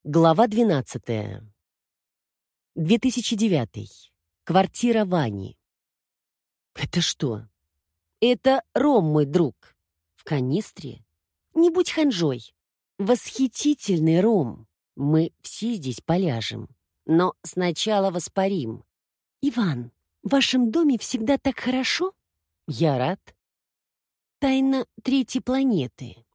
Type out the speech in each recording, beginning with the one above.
Глава 12. 2009. Квартира Вани. Это что? Это ром, мой друг. В канистре? Не будь ханжой. Восхитительный ром. Мы все здесь поляжем. Но сначала воспарим. Иван, в вашем доме всегда так хорошо? Я рад. Тайна третьей планеты.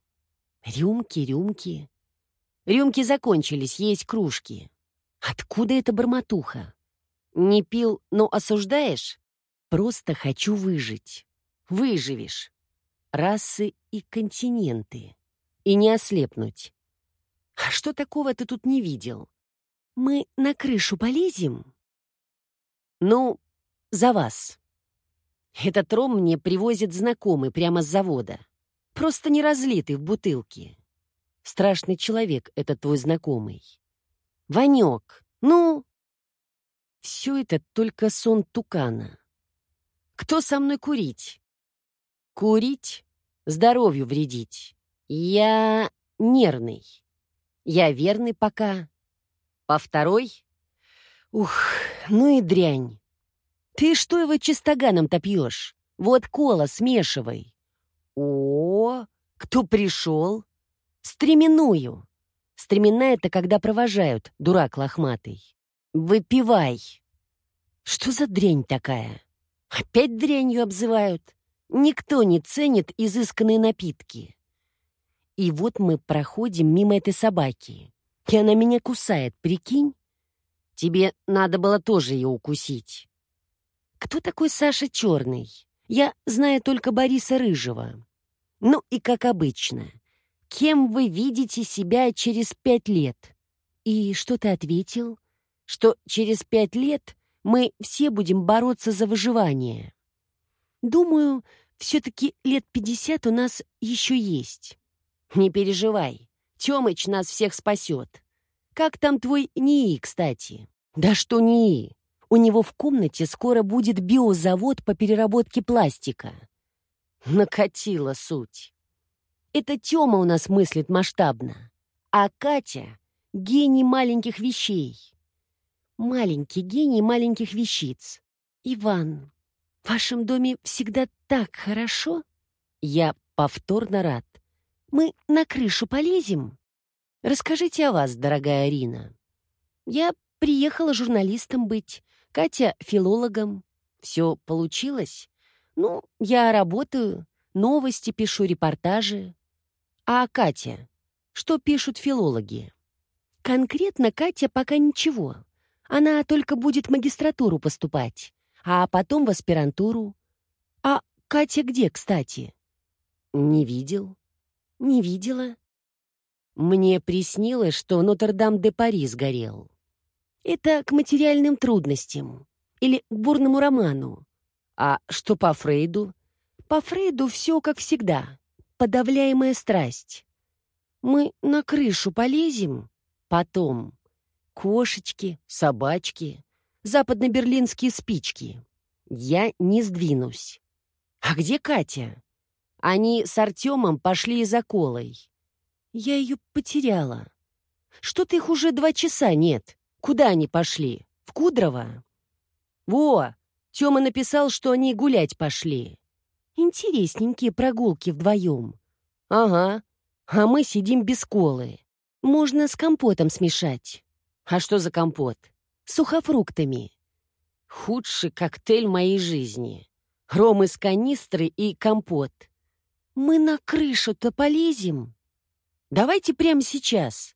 Рюмки. Рюмки закончились, есть кружки. Откуда эта бормотуха? Не пил, но осуждаешь? Просто хочу выжить. Выживешь. Расы и континенты. И не ослепнуть. А что такого ты тут не видел? Мы на крышу полезем? Ну, за вас. Этот ром мне привозит знакомый прямо с завода. Просто не разлитый в бутылке. Страшный человек этот твой знакомый. Ванек, ну... Все это только сон тукана. Кто со мной курить? Курить? Здоровью вредить. Я нервный. Я верный пока. По второй? Ух, ну и дрянь. Ты что его чистоганом-то пьешь? Вот кола смешивай. О, кто пришел? Стременную. Стременная — это когда провожают, дурак лохматый. Выпивай. Что за дрянь такая? Опять дрянью обзывают. Никто не ценит изысканные напитки. И вот мы проходим мимо этой собаки. И она меня кусает, прикинь? Тебе надо было тоже ее укусить. Кто такой Саша Черный? Я знаю только Бориса Рыжего. Ну и как обычно. Кем вы видите себя через 5 лет? И что ты ответил? Что через 5 лет мы все будем бороться за выживание. Думаю, все-таки лет 50 у нас еще есть. Не переживай, Тёмыч нас всех спасет. Как там твой НИИ, кстати? Да что НИИ? У него в комнате скоро будет биозавод по переработке пластика. Накатила суть. Это Тёма у нас мыслит масштабно, а Катя — гений маленьких вещей. Маленький гений маленьких вещиц. Иван, в вашем доме всегда так хорошо? Я повторно рад. Мы на крышу полезем? Расскажите о вас, дорогая Арина. Я приехала журналистом быть, Катя — филологом. Все получилось? Ну, я работаю, новости пишу, репортажи. А Катя? Что пишут филологи? Конкретно Катя пока ничего. Она только будет в магистратуру поступать, а потом в аспирантуру. А Катя где, кстати? Не видел. Не видела. Мне приснилось, что Нотр-Дам-де-Пари сгорел. Это к материальным трудностям или к бурному роману. А что по Фрейду? По Фрейду все как всегда. Подавляемая страсть. Мы на крышу полезем? Потом. Кошечки, собачки, западно-берлинские спички. Я не сдвинусь. А где Катя? Они с Артемом пошли за колой. Я ее потеряла. Что-то их уже 2 часа нет. Куда они пошли? В Кудрово? Во, Тёма написал, что они гулять пошли. Интересненькие прогулки вдвоем. Ага, а мы сидим без колы. Можно с компотом смешать. А что за компот? С сухофруктами. Худший коктейль моей жизни. Ром из канистры и компот. Мы на крышу-то полезем? Давайте прямо сейчас.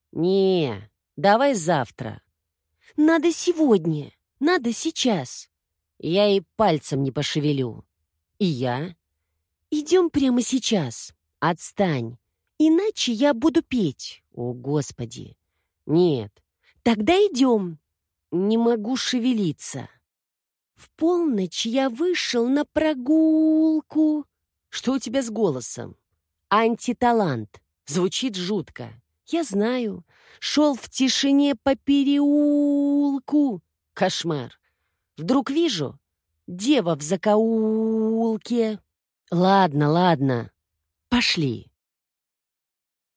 Не, давай завтра. Надо сегодня, надо сейчас. Я и пальцем не пошевелю. И я? Идем прямо сейчас. Отстань. Иначе я буду петь. О, Господи. Нет. Тогда идем. Не могу шевелиться. В полночь я вышел на прогулку. Что у тебя с голосом? Антиталант. Звучит жутко. Я знаю. Шел в тишине по переулку. Кошмар. Вдруг вижу дева в закоулке. Ладно. Пошли.